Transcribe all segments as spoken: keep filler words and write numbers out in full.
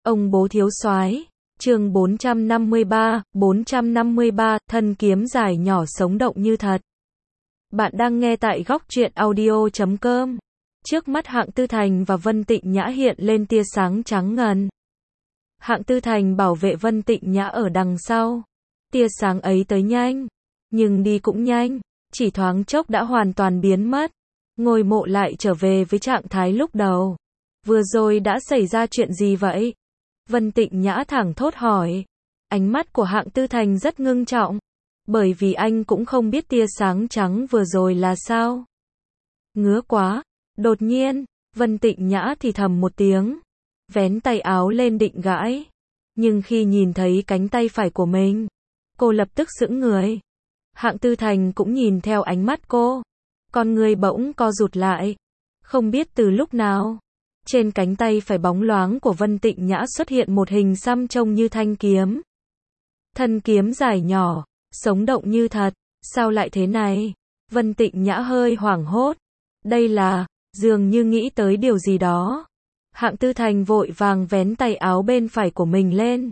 Ông bố thiếu soái, chương bốn trăm năm mươi ba, bốn trăm năm mươi ba, thân kiếm dài nhỏ sống động như thật. Bạn đang nghe tại góc truyện audio chấm com. Trước mắt Hạng Tư Thành và Vân Tịnh Nhã hiện lên tia sáng trắng ngần. Hạng Tư Thành bảo vệ Vân Tịnh Nhã ở đằng sau. Tia sáng ấy tới nhanh, nhưng đi cũng nhanh, chỉ thoáng chốc đã hoàn toàn biến mất. Ngôi mộ lại trở về với trạng thái lúc đầu. Vừa rồi đã xảy ra chuyện gì vậy? Vân Tịnh Nhã thẳng thốt hỏi. Ánh mắt của Hạng Tư Thành rất ngưng trọng, bởi vì anh cũng không biết tia sáng trắng vừa rồi là sao. Ngứa quá. Đột nhiên, Vân Tịnh Nhã thì thầm một tiếng, vén tay áo lên định gãi. Nhưng khi nhìn thấy cánh tay phải của mình, cô lập tức sững người. Hạng Tư Thành cũng nhìn theo ánh mắt cô. Con người bỗng co rụt lại. Không biết từ lúc nào, trên cánh tay phải bóng loáng của Vân Tịnh Nhã xuất hiện một hình xăm trông như thanh kiếm. Thân kiếm dài nhỏ, sống động như thật. Sao lại thế này? Vân Tịnh Nhã hơi hoảng hốt. Đây là, dường như nghĩ tới điều gì đó. Hạng Tư Thành vội vàng vén tay áo bên phải của mình lên.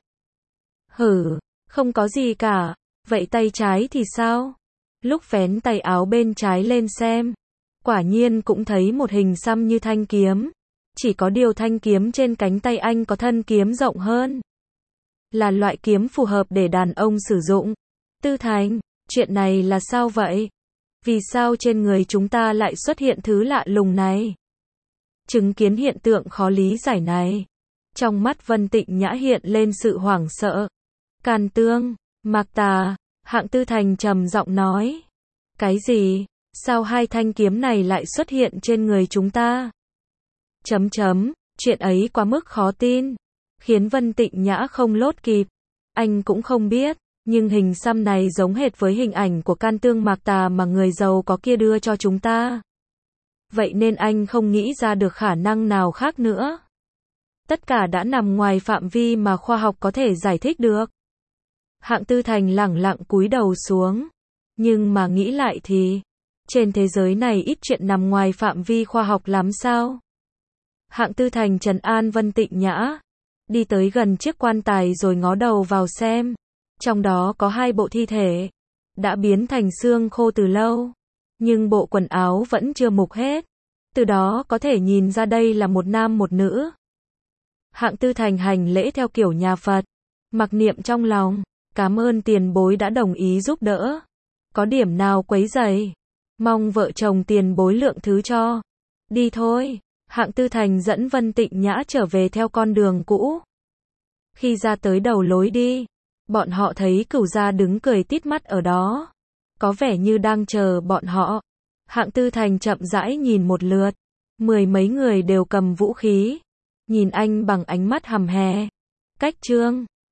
Hử, không có gì cả. Vậy tay trái thì sao? Lúc vén tay áo bên trái lên xem, quả nhiên cũng thấy một hình xăm như thanh kiếm. Chỉ có điều thanh kiếm trên cánh tay anh có thân kiếm rộng hơn. Là loại kiếm phù hợp để đàn ông sử dụng. Tư Thành, chuyện này là sao vậy? Vì sao trên người chúng ta lại xuất hiện thứ lạ lùng này? Chứng kiến hiện tượng khó lý giải này, trong mắt Vân Tịnh Nhã hiện lên sự hoảng sợ. Càn Tương, Mạc Tà, Hạng Tư Thành trầm giọng nói. Cái gì? Sao hai thanh kiếm này lại xuất hiện trên người chúng ta? Chấm chấm, chuyện ấy quá mức khó tin, khiến Vân Tịnh Nhã không lốt kịp. Anh cũng không biết, nhưng hình xăm này giống hệt với hình ảnh của Can Tương Mạc Tà mà người giàu có kia đưa cho chúng ta. Vậy nên anh không nghĩ ra được khả năng nào khác nữa. Tất cả đã nằm ngoài phạm vi mà khoa học có thể giải thích được. Hạng Tư Thành lẳng lặng cúi đầu xuống. Nhưng mà nghĩ lại thì, trên thế giới này ít chuyện nằm ngoài phạm vi khoa học lắm sao? Hạng Tư Thành trấn an Vân Tịnh Nhã, đi tới gần chiếc quan tài rồi ngó đầu vào xem. Trong đó có hai bộ thi thể, đã biến thành xương khô từ lâu, nhưng bộ quần áo vẫn chưa mục hết. Từ đó có thể nhìn ra đây là một nam một nữ. Hạng Tư Thành hành lễ theo kiểu nhà Phật, mặc niệm trong lòng, cảm ơn tiền bối đã đồng ý giúp đỡ. Có điểm nào quấy rầy, mong vợ chồng tiền bối lượng thứ cho. Đi thôi. Hạng Tư Thành dẫn Vân Tịnh Nhã trở về theo con đường cũ. Khi ra tới đầu lối đi, bọn họ thấy Cửu gia đứng cười tít mắt ở đó, có vẻ như đang chờ bọn họ. Hạng Tư Thành chậm rãi nhìn một lượt, mười mấy người đều cầm vũ khí, nhìn anh bằng ánh mắt hầm hè. Cách chương